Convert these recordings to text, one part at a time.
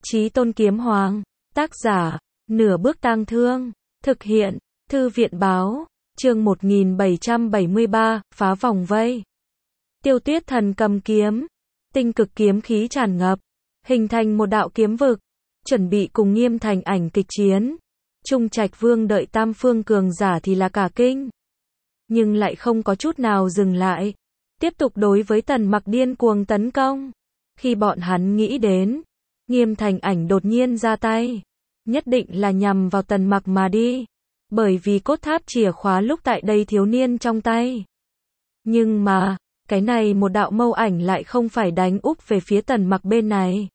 Chí Tôn Kiếm Hoàng. Tác giả, Nửa Bước Tang Thương. Thực hiện, Thư viện Báo. Chương 1773, phá vòng vây. Tiêu Tuyết Thần cầm kiếm, tinh cực kiếm khí tràn ngập, hình thành một đạo kiếm vực, chuẩn bị cùng Nghiêm Thành Ảnh kịch chiến. Trung Trạch Vương đợi tam phương cường giả thì là cả kinh, nhưng lại không có chút nào dừng lại, tiếp tục đối với Tần Mặc điên cuồng tấn công. Khi bọn hắn nghĩ đến Nghiêm Thành Ảnh đột nhiên ra tay, nhất định là nhằm vào Tần Mặc mà đi, bởi vì cốt tháp chìa khóa lúc tại đây thiếu niên trong tay. Nhưng mà, cái này một đạo mâu ảnh lại không phải đánh úp về phía Tần Mặc bên này,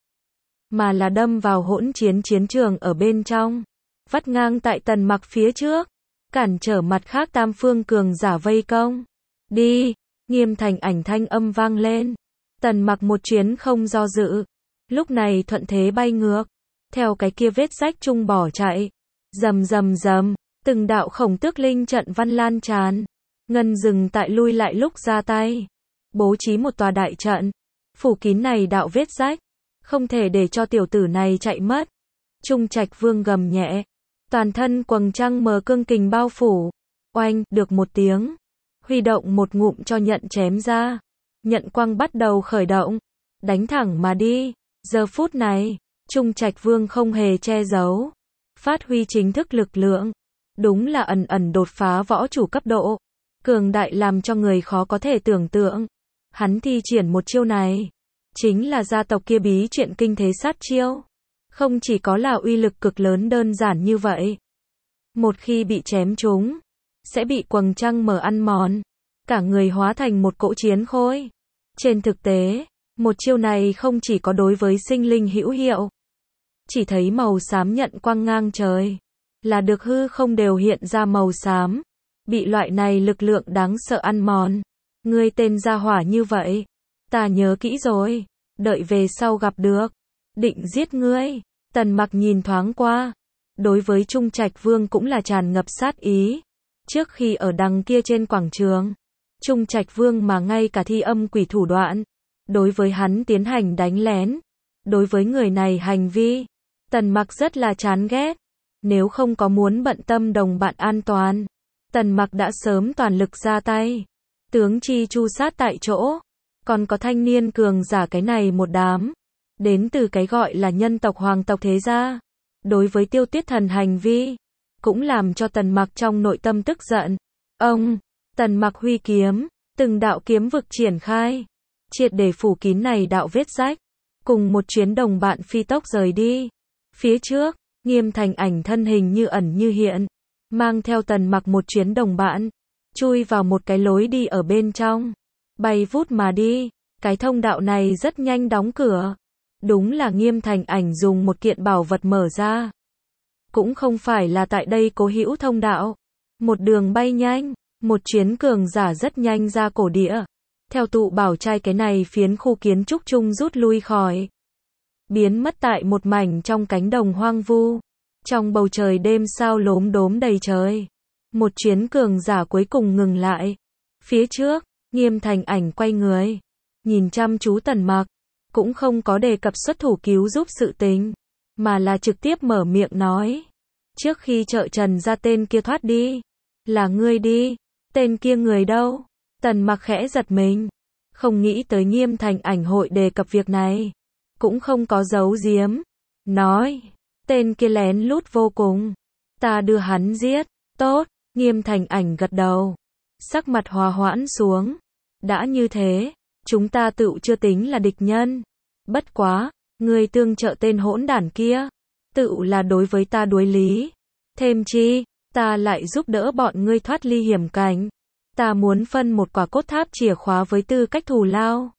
mà là đâm vào hỗn chiến chiến trường ở bên trong, vắt ngang tại Tần Mặc phía trước, cản trở mặt khác tam phương cường giả vây công. Đi, Nghiêm Thành Ảnh thanh âm vang lên. Tần Mặc một chuyến không do dự, lúc này thuận thế bay ngược, theo cái kia vết rách chung bỏ chạy. Rầm rầm rầm, từng đạo khổng tước linh trận văn lan tràn. Ngân dừng tại lui lại lúc ra tay, bố trí một tòa đại trận, phủ kín này đạo vết rách, không thể để cho tiểu tử này chạy mất. Trung Trạch Vương gầm nhẹ, toàn thân quầng trăng mờ cương kình bao phủ. Oanh, được một tiếng, huy động một ngụm cho nhận chém ra. Nhận quang bắt đầu khởi động, đánh thẳng mà đi. Giờ phút này, Trung Trạch Vương không hề che giấu, phát huy chính thức lực lượng, đúng là ẩn ẩn đột phá võ chủ cấp độ, cường đại làm cho người khó có thể tưởng tượng. Hắn thi triển một chiêu này, chính là gia tộc kia bí chuyện kinh thế sát chiêu, không chỉ có là uy lực cực lớn đơn giản như vậy, một khi bị chém trúng, sẽ bị quầng trăng mờ ăn mòn, cả người hóa thành một cỗ chiến khôi. Trên thực tế, một chiêu này không chỉ có đối với sinh linh hữu hiệu, chỉ thấy màu xám nhận quang ngang trời, là được hư không đều hiện ra màu xám, bị loại này lực lượng đáng sợ ăn mòn. Ngươi tên gia hỏa như vậy, ta nhớ kỹ rồi, đợi về sau gặp được, định giết ngươi. Tần Mặc nhìn thoáng qua, đối với Trung Trạch Vương cũng là tràn ngập sát ý. Trước khi ở đằng kia trên quảng trường, Trung Trạch Vương mà ngay cả thi âm quỷ thủ đoạn, đối với hắn tiến hành đánh lén. Đối với người này hành vi, Tần Mặc rất là chán ghét. Nếu không có muốn bận tâm đồng bạn an toàn, Tần Mặc đã sớm toàn lực ra tay, tướng chi chu sát tại chỗ. Còn có thanh niên cường giả cái này một đám, đến từ cái gọi là nhân tộc hoàng tộc thế gia, đối với Tiêu Tuyết Thần hành vi, cũng làm cho Tần Mặc trong nội tâm tức giận. Ông, Tần Mặc huy kiếm, từng đạo kiếm vực triển khai, triệt để phủ kín này đạo vết rách, cùng một chuyến đồng bạn phi tốc rời đi. Phía trước, Nghiêm Thành Ảnh thân hình như ẩn như hiện, mang theo Tần Mặc một chuyến đồng bạn, chui vào một cái lối đi ở bên trong, bay vút mà đi. Cái thông đạo này rất nhanh đóng cửa, đúng là Nghiêm Thành Ảnh dùng một kiện bảo vật mở ra. Cũng không phải là tại đây cố hữu thông đạo, một đường bay nhanh, một chuyến cường giả rất nhanh ra cổ địa, theo tụ bảo trai cái này phiến khu kiến trúc chung rút lui khỏi, biến mất tại một mảnh trong cánh đồng hoang vu. Trong bầu trời đêm sao lốm đốm đầy trời, một chuyến cường giả cuối cùng ngừng lại. Phía trước, Nghiêm Thành Ảnh quay người, nhìn chăm chú Tần Mặc, cũng không có đề cập xuất thủ cứu giúp sự tình, mà là trực tiếp mở miệng nói. Trước khi trợ trần ra tên kia thoát đi, là ngươi đi, tên kia người đâu? Tần Mặc khẽ giật mình, không nghĩ tới Nghiêm Thành Ảnh hội đề cập việc này, cũng không có giấu giếm, nói, tên kia lén lút vô cùng, ta đưa hắn giết. Tốt, Nghiêm Thành Ảnh gật đầu, sắc mặt hòa hoãn xuống. Đã như thế, chúng ta tựu chưa tính là địch nhân. Bất quá, ngươi tương trợ tên hỗn đản kia, tựu là đối với ta đối lý. Thêm chi, ta lại giúp đỡ bọn ngươi thoát ly hiểm cảnh. Ta muốn phân một quả cốt tháp chìa khóa với tư cách thù lao.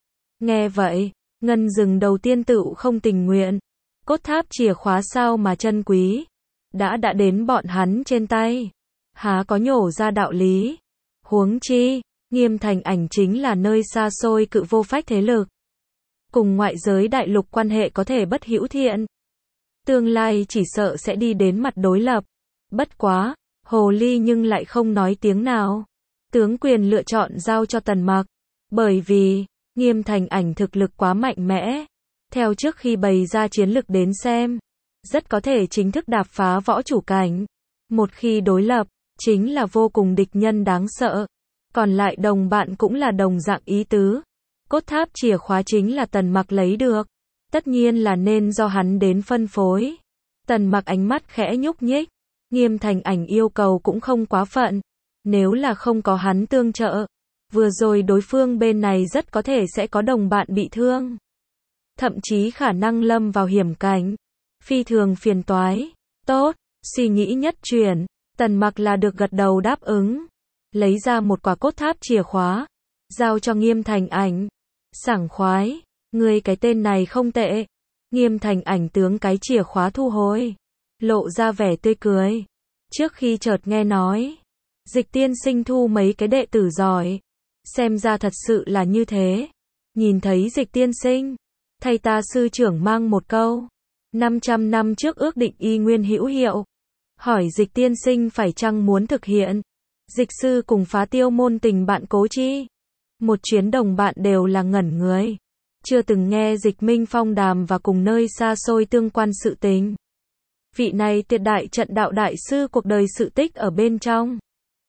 Nghe vậy, Ngân Dừng đầu tiên tựu không tình nguyện. Cốt tháp chìa khóa sao mà chân quý, đã đến bọn hắn trên tay, há có nhổ ra đạo lý. Huống chi, Nghiêm Thành Ảnh chính là nơi xa xôi cự vô phách thế lực, cùng ngoại giới đại lục quan hệ có thể bất hữu thiện, tương lai chỉ sợ sẽ đi đến mặt đối lập. Bất quá, Hồ Ly nhưng lại không nói tiếng nào, tướng quyền lựa chọn giao cho Tần Mặc, bởi vì Nghiêm Thành Ảnh thực lực quá mạnh mẽ, Theo trước khi bày ra chiến lực đến xem, rất có thể chính thức đạp phá võ chủ cảnh. Một khi đối lập, chính là vô cùng địch nhân đáng sợ. Còn lại đồng bạn cũng là đồng dạng ý tứ. Cốt tháp chìa khóa chính là Tần Mặc lấy được. Tất nhiên là nên do hắn đến phân phối. Tần Mặc ánh mắt khẽ nhúc nhích. Nghiêm Thành Ảnh yêu cầu cũng không quá phận. Nếu là không có hắn tương trợ, vừa rồi đối phương bên này rất có thể sẽ có đồng bạn bị thương. Thậm chí khả năng lâm vào hiểm cảnh. Phi thường phiền toái. Tốt, suy nghĩ nhất chuyển. Tần Mặc là được gật đầu đáp ứng. Lấy ra một quả cốt tháp chìa khóa. Giao cho Nghiêm Thành Ảnh. Sảng khoái. Ngươi cái tên này không tệ. Nghiêm Thành Ảnh tướng cái chìa khóa thu hồi. Lộ ra vẻ tươi cười. Trước khi chợt nghe nói. Dịch tiên sinh thu mấy cái đệ tử giỏi. Xem ra thật sự là như thế. Nhìn thấy Dịch tiên sinh. Thầy ta sư trưởng mang một câu. 500 năm trước ước định y nguyên hữu hiệu. Hỏi Dịch tiên sinh phải chăng muốn thực hiện. Dịch sư cùng Phá Tiêu môn tình bạn cố chi. Một chuyến đồng bạn đều là ngẩn người. Chưa từng nghe Dịch Minh Phong đàm và cùng nơi xa xôi tương quan sự tình. Vị này tuyệt đại trận đạo đại sư cuộc đời sự tích ở bên trong.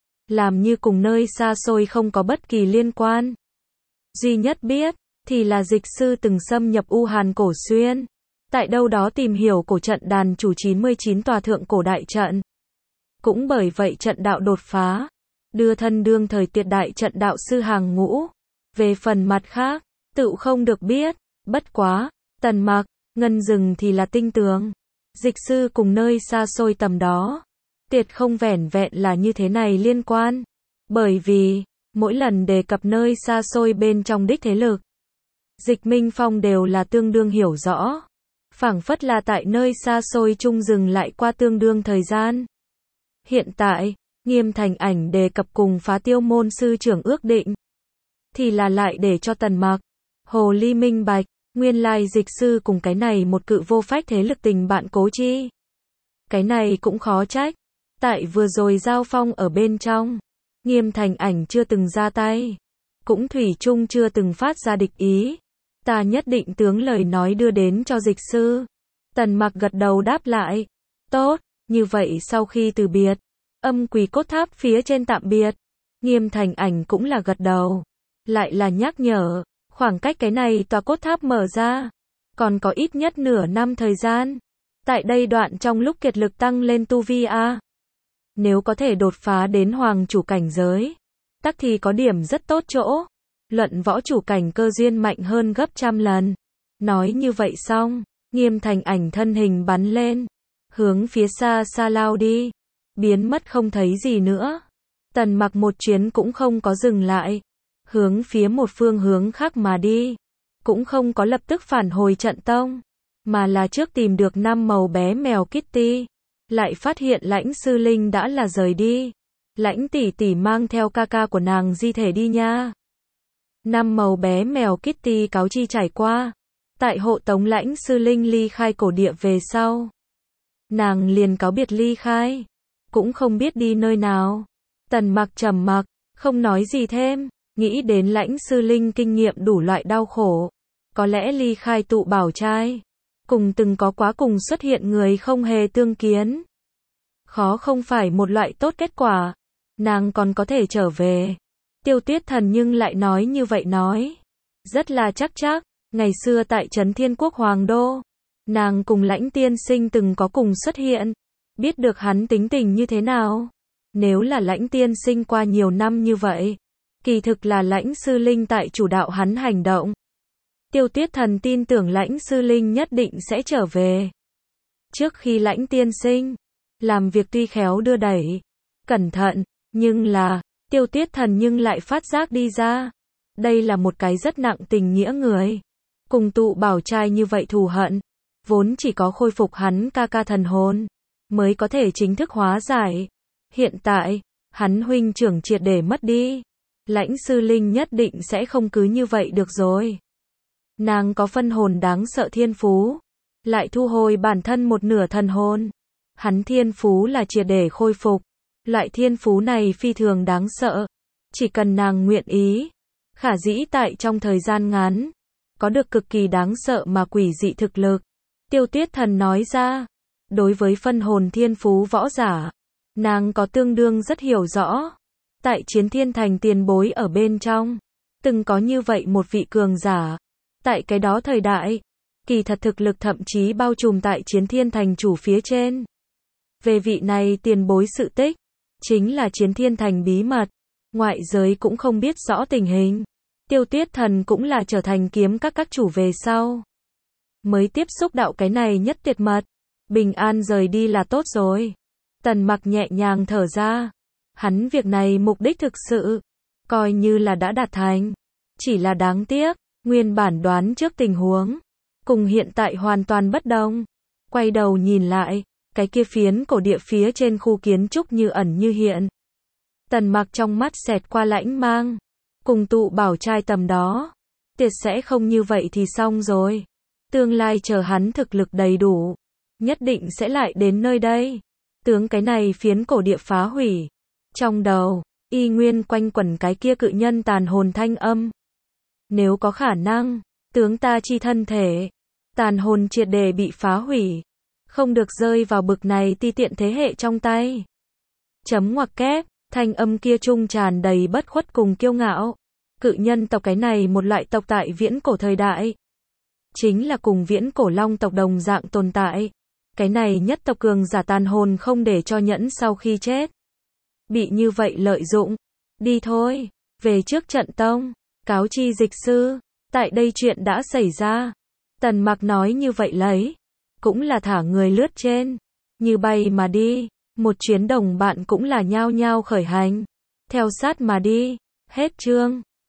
Làm như cùng nơi xa xôi không có bất kỳ liên quan. Duy nhất biết, thì là dịch sư từng xâm nhập U Hàn cổ xuyên. Tại đâu đó tìm hiểu cổ trận đàn chủ 99 tòa thượng cổ đại trận. Cũng bởi vậy trận đạo đột phá. Đưa thân đương thời tuyệt đại trận đạo sư hàng ngũ. Về phần mặt khác, tự không được biết. Bất quá, Tần Mặc, Ngân Rừng thì là tinh tường. Dịch sư cùng nơi xa xôi tầm đó. Tuyệt không vẻn vẹn là như thế này liên quan. Bởi vì, mỗi lần đề cập nơi xa xôi bên trong đích thế lực. Dịch Minh Phong đều là tương đương hiểu rõ. Phảng phất là tại nơi xa xôi chung dừng lại qua tương đương thời gian. Hiện tại, Nghiêm Thành Ảnh đề cập cùng Phá Tiêu môn sư trưởng ước định. Thì là lại để cho Tần Mặc, hồ ly minh bạch, nguyên lai dịch sư cùng cái này một cự vô phách thế lực tình bạn cố chi. Cái này cũng khó trách. Tại vừa rồi giao phong ở bên trong, Nghiêm Thành Ảnh chưa từng ra tay. Cũng thủy chung chưa từng phát ra địch ý. Ta nhất định tướng lời nói đưa đến cho dịch sư. Tần Mặc gật đầu đáp lại. Tốt, như vậy sau khi từ biệt, âm quỷ cốt tháp phía trên tạm biệt. Nghiêm Thành Ảnh cũng là gật đầu. Lại là nhắc nhở, khoảng cách cái này tòa cốt tháp mở ra. Còn có ít nhất nửa năm thời gian. Tại đây đoạn trong lúc kiệt lực tăng lên tu vi a. Nếu có thể đột phá đến hoàng chủ cảnh giới, tắc thì có điểm rất tốt chỗ. Luận võ chủ cảnh cơ duyên mạnh hơn gấp trăm lần. Nói như vậy xong, Nghiêm Thành Ảnh thân hình bắn lên, hướng phía xa xa lao đi, biến mất không thấy gì nữa. Tần Mặc một chuyến cũng không có dừng lại, hướng phía một phương hướng khác mà đi, cũng không có lập tức phản hồi trận tông, mà là trước tìm được 5 màu bé mèo Kitty, lại phát hiện Lãnh sư linh đã là rời đi. Lãnh tỷ tỷ mang theo ca ca của nàng di thể đi nha. 5 màu bé mèo Kitty cáo chi trải qua. Tại hộ tống Lãnh sư linh ly khai cổ địa về sau. Nàng liền cáo biệt ly khai. Cũng không biết đi nơi nào. Tần Mặc trầm mặc, không nói gì thêm. Nghĩ đến Lãnh sư linh kinh nghiệm đủ loại đau khổ. Có lẽ ly khai tụ bảo trai. Cùng từng có quá cùng xuất hiện người không hề tương kiến. Khó không phải một loại tốt kết quả. Nàng còn có thể trở về. Tiêu Tuyết Thần nhưng lại nói như vậy nói. Rất là chắc. Ngày xưa tại Trấn Thiên Quốc Hoàng Đô, nàng cùng Lãnh tiên sinh từng có cùng xuất hiện. Biết được hắn tính tình như thế nào. Nếu là Lãnh tiên sinh qua nhiều năm như vậy, kỳ thực là Lãnh sư linh tại chủ đạo hắn hành động. Tiêu Tuyết Thần tin tưởng Lãnh sư linh nhất định sẽ trở về. Trước khi Lãnh tiên sinh làm việc tuy khéo đưa đẩy, cẩn thận, nhưng là Tiêu Tuyết Thần nhưng lại phát giác đi ra. Đây là một cái rất nặng tình nghĩa người. Cùng tụ bảo trai như vậy thù hận. Vốn chỉ có khôi phục hắn ca ca thần hồn. Mới có thể chính thức hóa giải. Hiện tại, hắn huynh trưởng triệt để mất đi. Lãnh sư linh nhất định sẽ không cứ như vậy được rồi. Nàng có phân hồn đáng sợ thiên phú. Lại thu hồi bản thân một nửa thần hồn. Hắn thiên phú là triệt để khôi phục. Loại thiên phú này phi thường đáng sợ. Chỉ cần nàng nguyện ý, khả dĩ tại trong thời gian ngắn, có được cực kỳ đáng sợ mà quỷ dị thực lực. Tiêu Tuyết Thần nói ra, đối với phân hồn thiên phú võ giả, nàng có tương đương rất hiểu rõ. Tại Chiến Thiên Thành tiền bối ở bên trong, từng có như vậy một vị cường giả. Tại cái đó thời đại, kỳ thật thực lực thậm chí bao trùm tại Chiến Thiên Thành chủ phía trên. Về vị này tiền bối sự tích, chính là Chiến Thiên Thành bí mật, ngoại giới cũng không biết rõ tình hình. Tiêu Tuyết Thần cũng là trở thành kiếm các chủ về sau, mới tiếp xúc đạo cái này nhất tuyệt mật. Bình an rời đi là tốt rồi. Tần Mặc nhẹ nhàng thở ra. Hắn việc này mục đích thực sự, coi như là đã đạt thành. Chỉ là đáng tiếc, nguyên bản đoán trước tình huống, cùng hiện tại hoàn toàn bất đồng. Quay đầu nhìn lại, cái kia phiến cổ địa phía trên khu kiến trúc như ẩn như hiện. Tần Mặc trong mắt xẹt qua lãnh mang. Cùng tụ bảo trai tầm đó, tiệt sẽ không như vậy thì xong rồi. Tương lai chờ hắn thực lực đầy đủ, nhất định sẽ lại đến nơi đây. Tướng cái này phiến cổ địa phá hủy. Trong đầu, y nguyên quanh quẩn cái kia cự nhân tàn hồn thanh âm. Nếu có khả năng, tướng ta chi thân thể, tàn hồn triệt để bị phá hủy. Không được rơi vào bực này ti tiện thế hệ trong tay. Chấm ngoặc kép, thanh âm kia trung tràn đầy bất khuất cùng kiêu ngạo. Cự nhân tộc cái này một loại tộc tại viễn cổ thời đại, chính là cùng viễn cổ long tộc đồng dạng tồn tại. Cái này nhất tộc cường giả tàn hồn không để cho nhẫn sau khi chết bị như vậy lợi dụng. Đi thôi, về trước trận tông, cáo chi dịch sư, tại đây chuyện đã xảy ra. Tần Mặc nói như vậy lấy, cũng là thả người lướt trên, như bay mà đi. Một chuyến đồng bạn cũng là nhao nhao khởi hành, theo sát mà đi. Hết chương.